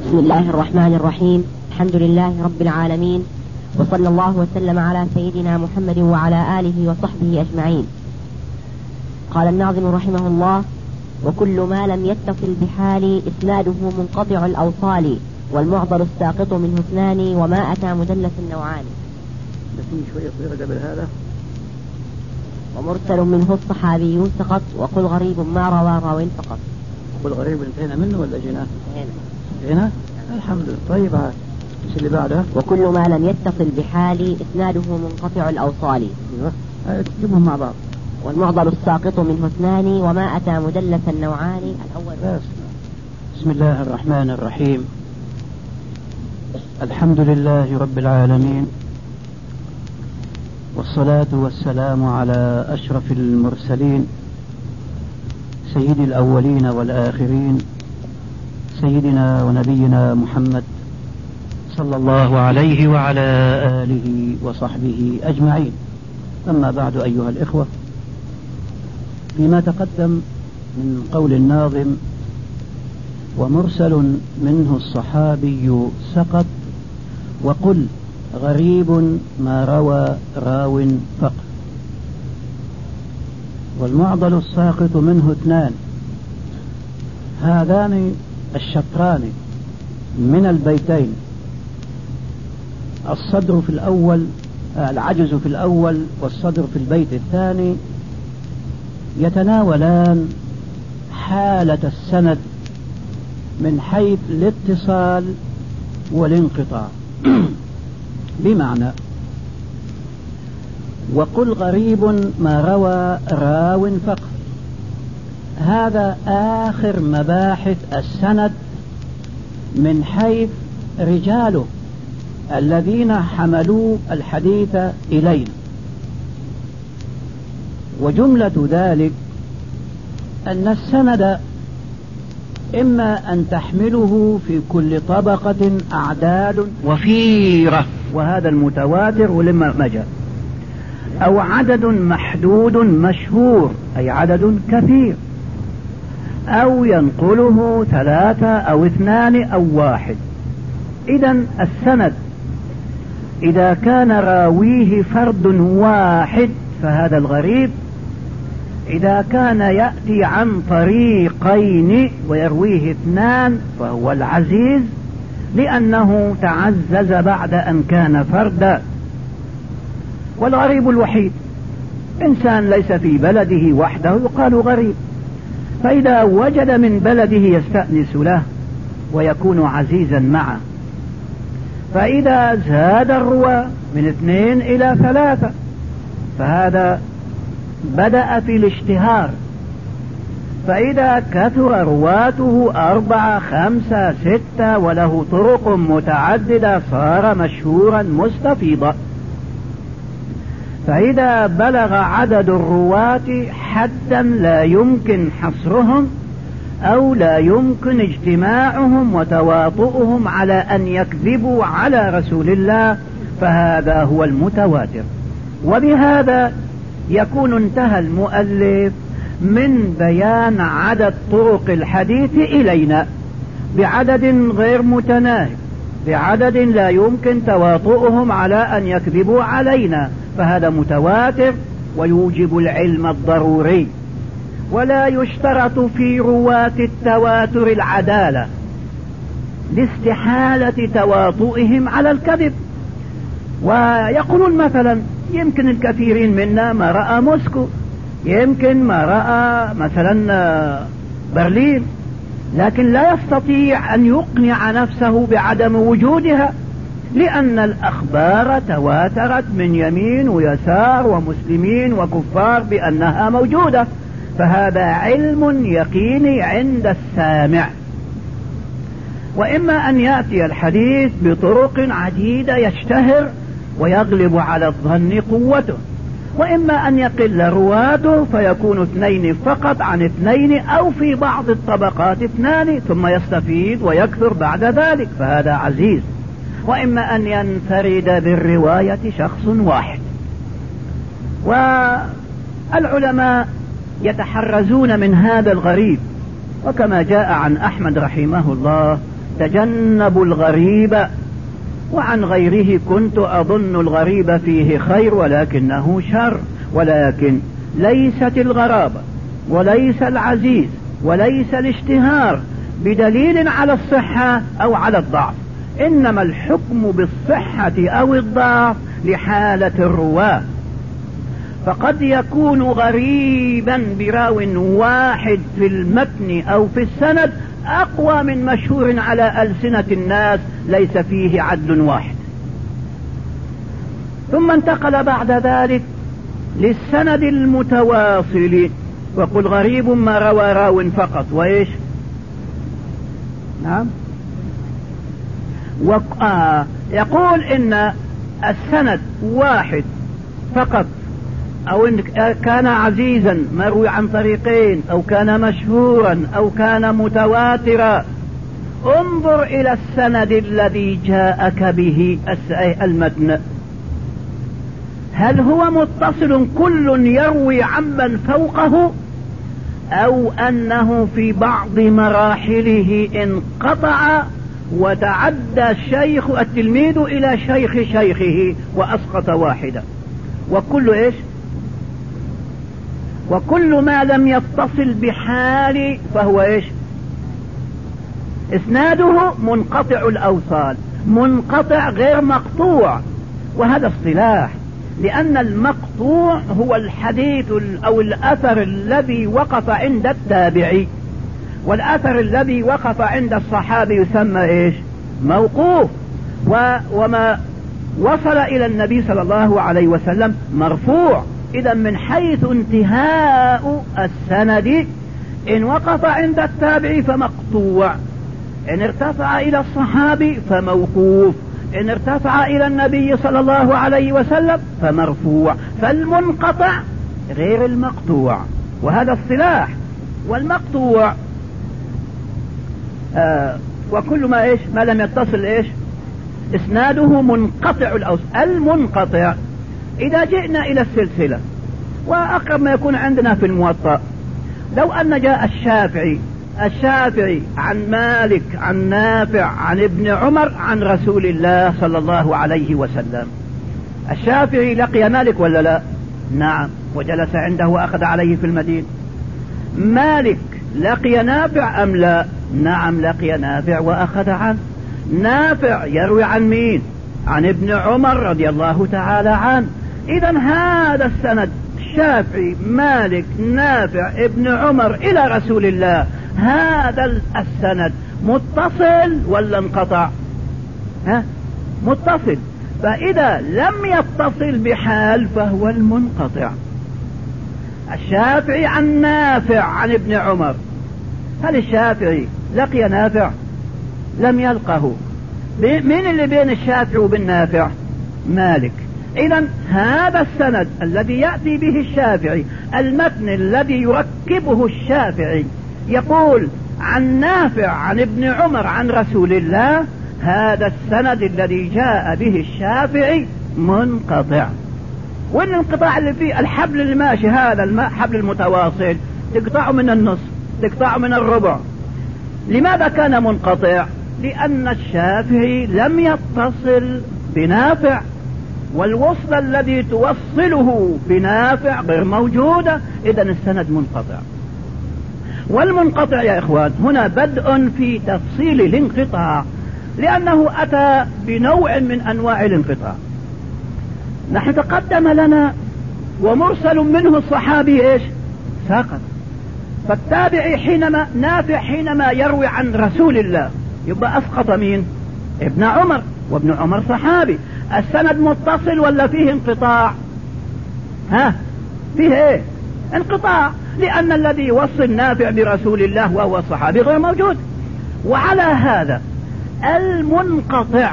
بسم الله الرحمن الرحيم. الحمد لله رب العالمين، وصلى الله وسلم على سيدنا محمد وعلى آله وصحبه أجمعين. قال الناظم رحمه الله: وكل ما لم يتصل بحال إسناده منقطع الأوصال، والمعضل الساقط منه اثنان، وما أتى مدلس النوعان. شوية صغيرة قبل هذا. ومرسل منه الصحابي سقط، وقل غريب ما روى راو فقط. قل غريب انتهينا منه ولا جينا؟ هنا الحمد لله. طيب ايش اللي بعده؟ وكل ما لم يتصل بحال إسناده منقطع الأوصال. ايوه تجيبهم مع بعض. والمعضل الساقط منه اثنان، وما أتى مدلس النوعان. الأول بس. بسم الله الرحمن الرحيم. الحمد لله رب العالمين، والصلاة والسلام على أشرف المرسلين سيد الأولين والآخرين، سيدنا ونبينا محمد صلى الله عليه وعلى آله وصحبه أجمعين. أما بعد أيها الإخوة، فيما تقدم من قول الناظم: ومرسل منه الصحابي سقط، وقل غريب ما روى راو فقط. والمعضل الساقط منه اثنان. هذان الشطران من البيتين، الصدر في الأول، العجز في الأول والصدر في البيت الثاني، يتناولان حالة السند من حيث الاتصال والانقطاع. بمعنى: وقل غريب ما روى راو فقط، هذا آخر مباحث السند من حيث رجاله الذين حملوا الحديث إلينا. وجملة ذلك أن السند إما أن تحمله في كل طبقة أعداد وفيرة، وهذا المتواتر ولما مجا، أو عدد محدود مشهور أي عدد كثير، أو ينقله ثلاثة أو اثنان أو واحد. إذن السند إذا كان راويه فرد واحد فهذا الغريب، إذا كان يأتي عن طريقين ويرويه اثنان فهو العزيز، لأنه تعزز بعد أن كان فردا. والغريب الوحيد إنسان ليس في بلده وحده يقال غريب، فإذا وجد من بلده يستأنس له ويكون عزيزا معه. فإذا زاد الرواة من 2 إلى 3 فهذا بدأ في الاشتهار، فإذا كثر رواته 4 5 6 وله طرق متعددة صار مشهورا مستفيضا. فإذا بلغ عدد الرواة حدا لا يمكن حصرهم أو لا يمكن اجتماعهم وتواطؤهم على أن يكذبوا على رسول الله فهذا هو المتواتر. وبهذا يكون انتهى المؤلف من بيان عدد طرق الحديث إلينا بعدد غير متناهي، بعدد لا يمكن تواطؤهم على أن يكذبوا علينا، فهذا متواتر ويوجب العلم الضروري. ولا يشترط في رواة التواتر العدالة لاستحالة تواطؤهم على الكذب. ويقولون مثلا: يمكن الكثيرين منا ما رأى موسكو، يمكن ما رأى مثلا برلين، لكن لا يستطيع أن يقنع نفسه بعدم وجودها، لأن الأخبار تواترت من يمين ويسار ومسلمين وكفار بأنها موجودة. فهذا علم يقيني عند السامع. وإما أن يأتي الحديث بطرق عديدة يشتهر ويغلب على الظن قوته، وإما أن يقل رواته فيكون 2 فقط عن 2 أو في بعض الطبقات 2 ثم يستفيد ويكثر بعد ذلك فهذا عزيز. وإما أن ينفرد بالرواية شخص واحد. والعلماء يتحرزون من هذا الغريب، وكما جاء عن أحمد رحمه الله تجنبوا الغريب، وعن غيره كنت أظن الغريب فيه خير ولكنه شر. ولكن ليست الغرابة وليس العزيز وليس الاشتهار بدليل على الصحة أو على الضعف، إنما الحكم بالصحة أو الضعف لحالة الرواة. فقد يكون غريبا براو واحد في المتن أو في السند أقوى من مشهور على ألسنة الناس ليس فيه عدل واحد. ثم انتقل بعد ذلك للسند المتواصل، وقل غريب ما روى راو فقط. وإيش؟ نعم. يقول إن السند واحد فقط، أو إن كان عزيزا مروي عن طريقين، أو كان مشهورا، أو كان متواترا. انظر إلى السند الذي جاءك به المتن، هل هو متصل كل يروي عمن فوقه، أو أنه في بعض مراحله انقطع وتعدى التلميذ إلى شيخ شيخه وأسقط واحدا. وكل إيش؟ وكل ما لم يتصل بحال فهو إيش؟ إسناده منقطع الأوصال، منقطع غير مقطوع. وهذا اصطلاح، لأن المقطوع هو الحديث أو الأثر الذي وقف عند التابعي، والأثر الذي وقف عند الصحابي يسمى إيش؟ موقوف. وما وصل إلى النبي صلى الله عليه وسلم مرفوع. إذا من حيث انتهاء السند، إن وقف عند التابعي فمقطوع، إن ارتفع إلى الصحابي فموقوف، إن ارتفع إلى النبي صلى الله عليه وسلم فمرفوع. فالمنقطع غير المقطوع، وهذا الصلاح. والمقطوع وكل ما إيش؟ ما لم يتصل إيش؟ إسناده منقطع الأوصال. المنقطع إذا جئنا إلى السلسلة، وأقرب ما يكون عندنا في الموطأ، لو أن جاء الشافعي عن مالك عن نافع عن ابن عمر عن رسول الله صلى الله عليه وسلم، الشافعي لقي مالك ولا لا؟ نعم، وجلس عنده وأخذ عليه في المدينة. مالك لقي نافع أم لا؟ نعم، لقي نافع وأخذ عنه. نافع يروي عن مين؟ عن ابن عمر رضي الله تعالى عنه. إذا هذا السند الشافعي مالك نافع ابن عمر إلى رسول الله، هذا السند متصل ولا انقطع؟ متصل. فإذا لم يتصل بحال فهو المنقطع. الشافعي عن نافع عن ابن عمر، هل الشافعي لقي نافع؟ لم يلقه. مين اللي بين الشافعي وبين نافع؟ مالك. إذا هذا السند الذي يأتي به الشافعي، المتن الذي يركبه الشافعي يقول عن نافع عن ابن عمر عن رسول الله، هذا السند الذي جاء به الشافعي منقطع. والانقطاع اللي فيه الحبل اللي ماشي، هذا الحبل المتواصل تقطعه من النصف، تقطعه من الربع. لماذا كان منقطع؟ لأن الشافعي لم يتصل بنافع، والوصل الذي توصله بنافع غير موجودة. إذا السند منقطع. والمنقطع يا إخوان هنا بدء في تفصيل الانقطاع، لأنه أتى بنوع من أنواع الانقطاع. نحن تقدم لنا ومرسل منه الصحابي إيش؟ ساقط. فالتابعي حينما نافع حينما يروي عن رسول الله يبقى أسقط مين؟ ابن عمر، وابن عمر صحابي. السند متصل ولا فيه انقطاع؟ فيه ايه؟ انقطاع، لأن الذي يوصل نافع برسول الله وهو الصحابي غير موجود. وعلى هذا المنقطع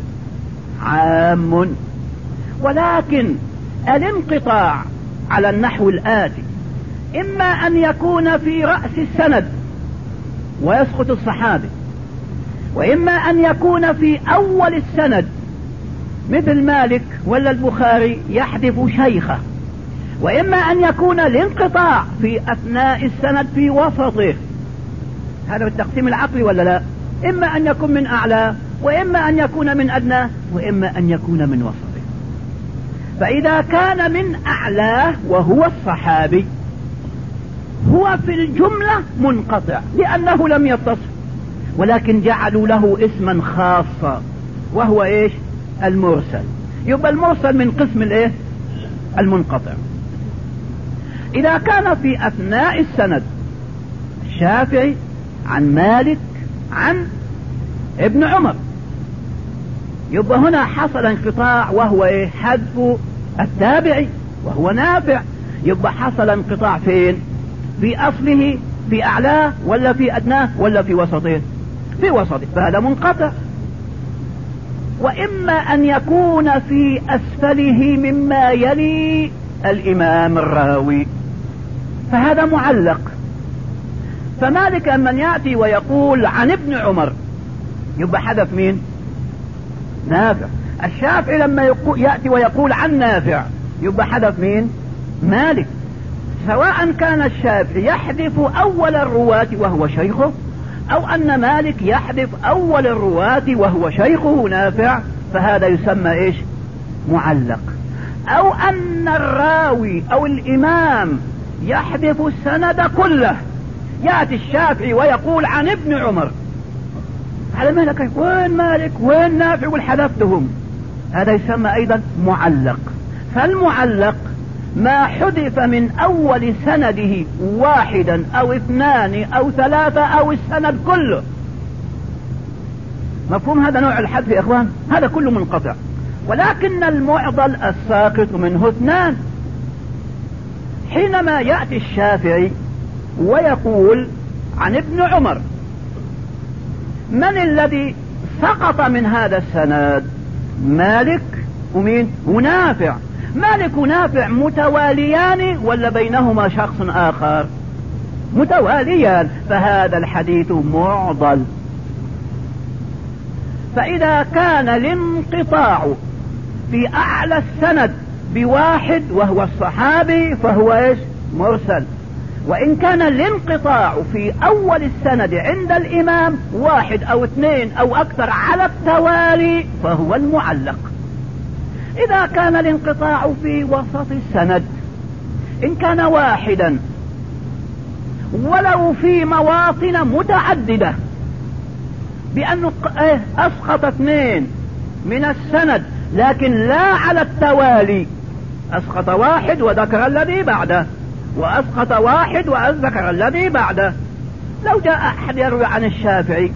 عام، ولكن الانقطاع على النحو الآتي: إما أن يكون في رأس السند ويسقط الصحابي، وإما أن يكون في أول السند مثل مالك ولا البخاري يحذف شيخه، وإما أن يكون الانقطاع في أثناء السند في وسطه. هذا التقسيم العقلي ولا لا؟ إما أن يكون من أعلى، وإما أن يكون من أدنى، وإما أن يكون من وسطه. فإذا كان من أعلاه وهو الصحابي هو في الجملة منقطع لأنه لم يتصف، ولكن جعلوا له اسما خاصا وهو إيش؟ المرسل. يبقى المرسل من قسم الإيه؟ المنقطع. إذا كان في أثناء السند الشافعي عن مالك عن ابن عمر، يبقى هنا حصل انقطاع وهو إيه؟ حذف التابعي وهو نافع. يبقى حصل انقطاع فين؟ في أصله، في أعلاه ولا في أدناه ولا في وسطه؟ في وسطه، فهذا منقطع. وإما أن يكون في أسفله مما يلي الإمام الراوي، فهذا معلق. فمالك من يأتي ويقول عن ابن عمر يبقى حذف مين؟ نافع. الشافعي لما يأتي ويقول عن نافع يبقى حذف مين؟ مالك. سواء كان الشافعي يحذف أول الرواة وهو شيخه، أو أن مالك يحذف أول الرواة وهو شيخه نافع، فهذا يسمى إيش؟ معلق. أو أن الراوي أو الإمام يحذف السند كله، يأتي الشافعي ويقول عن ابن عمر، على مالك وين مالك وين نافع والحذفتهم، هذا يسمى أيضا معلق. فالمعلق ما حذف من أول سنده واحدا أو اثنان أو ثلاثة أو السند كله. مفهوم هذا نوع الحذف يا إخوان؟ هذا كله منقطع. ولكن المعضل الساقط منه اثنان. حينما يأتي الشافعي ويقول عن ابن عمر، من الذي سقط من هذا السند؟ مالك ومين؟ ونافع. مالك ونافع متواليان ولا بينهما شخص آخر؟ متواليان، فهذا الحديث معضل. فإذا كان الانقطاع في أعلى السند بواحد وهو الصحابي فهو إيش؟ مرسل. وإن كان الانقطاع في أول السند عند الإمام واحد أو اثنين أو أكثر على التوالي فهو المعلق. إذا كان الانقطاع في وسط السند، إن كان واحدا ولو في مواطن متعددة، بأنه أسقط اثنين من السند لكن لا على التوالي، أسقط واحد وذكر الذي بعده، وأسقط واحد وذكر الذي بعده. لو جاء أحد يروي عن الشافعي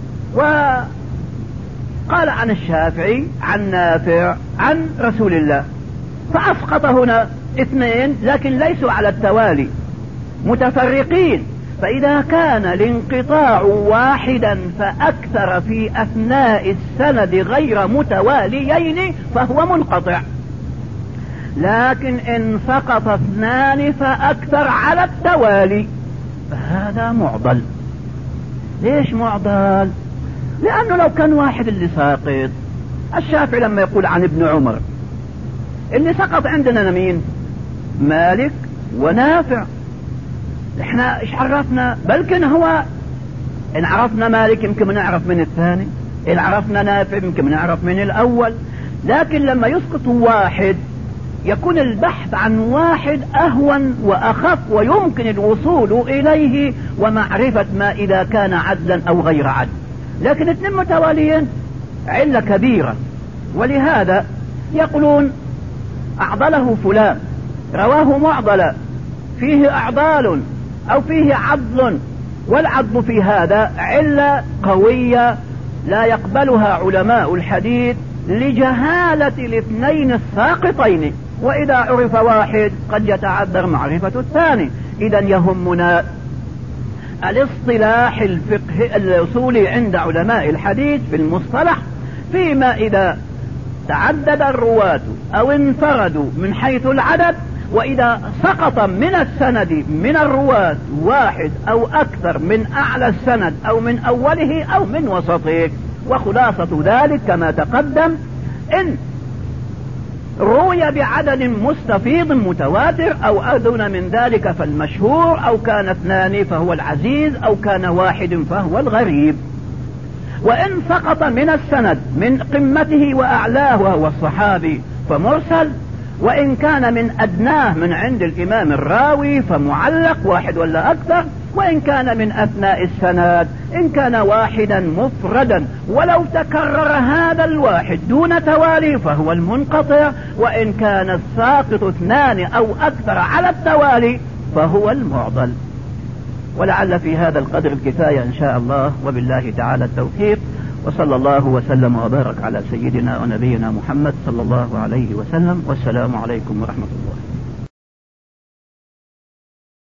وقال عن الشافعي عن نافع عن رسول الله، فأسقط هنا اثنين لكن ليسوا على التوالي، متفرقين. فإذا كان الانقطاع واحدا فأكثر في أثناء السند غير متواليين فهو منقطع. لكن إن سقط اثنان فأكثر على التوالي فهذا معضل. ليش معضل؟ لأنه لو كان واحد اللي ساقط، الشافعي لما يقول عن ابن عمر، اللي سقط عندنا مين؟ مالك ونافع. احنا ايش عرفنا؟ بلكن هو ان عرفنا مالك يمكن نعرف من الثاني، ان عرفنا نافع يمكن نعرف من الاول. لكن لما يسقط واحد يكون البحث عن واحد اهون واخف ويمكن الوصول اليه ومعرفة ما اذا كان عدلا او غير عدل. لكن اثنين متواليين علة كبيرة، ولهذا يقولون اعضله فلان، رواه معضلا، فيه اعضال او فيه عضل، والعضل في هذا علة قوية لا يقبلها علماء الحديث لجهالة الاثنين الساقطين، واذا عرف واحد قد يتعذر معرفة الثاني. اذا يهمنا الاصطلاح الفقهي الاصولي عند علماء الحديث في المصطلح، فيما اذا تعدد الرواة او انفردوا من حيث العدد، واذا سقط من السند من الرواة واحد او اكثر من اعلى السند او من اوله او من وسطه. وخلاصة ذلك كما تقدم، ان روي بعدد مستفيض متواتر او ادنى من ذلك فالمشهور، او كان اثنان فهو العزيز، او كان واحد فهو الغريب. وإن سقط من السند من قمته وأعلاه وهو الصحابي فمرسل، وإن كان من أدناه من عند الإمام الراوي فمعلق واحد ولا أكثر، وإن كان من أثناء السند إن كان واحدا مفردا ولو تكرر هذا الواحد دون توالي فهو المنقطع، وإن كان الساقط اثنان أو أكثر على التوالي فهو المعضل. ولعل في هذا القدر الكفاية إن شاء الله، وبالله تعالى التوفيق، وصلى الله وسلم وبارك على سيدنا ونبينا محمد صلى الله عليه وسلم، والسلام عليكم ورحمة الله.